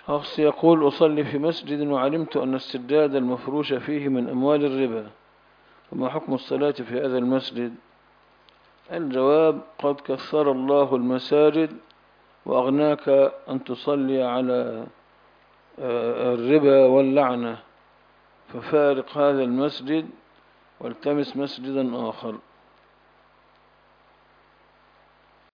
أخص يقول: أصلي في مسجد وعلمت أن السداد المفروش فيه من أموال الربا، فما حكم الصلاة في هذا المسجد؟ الجواب: قد كثر الله المساجد وأغناك أن تصلي على الربا واللعنة، ففارق هذا المسجد والتمس مسجدا آخر.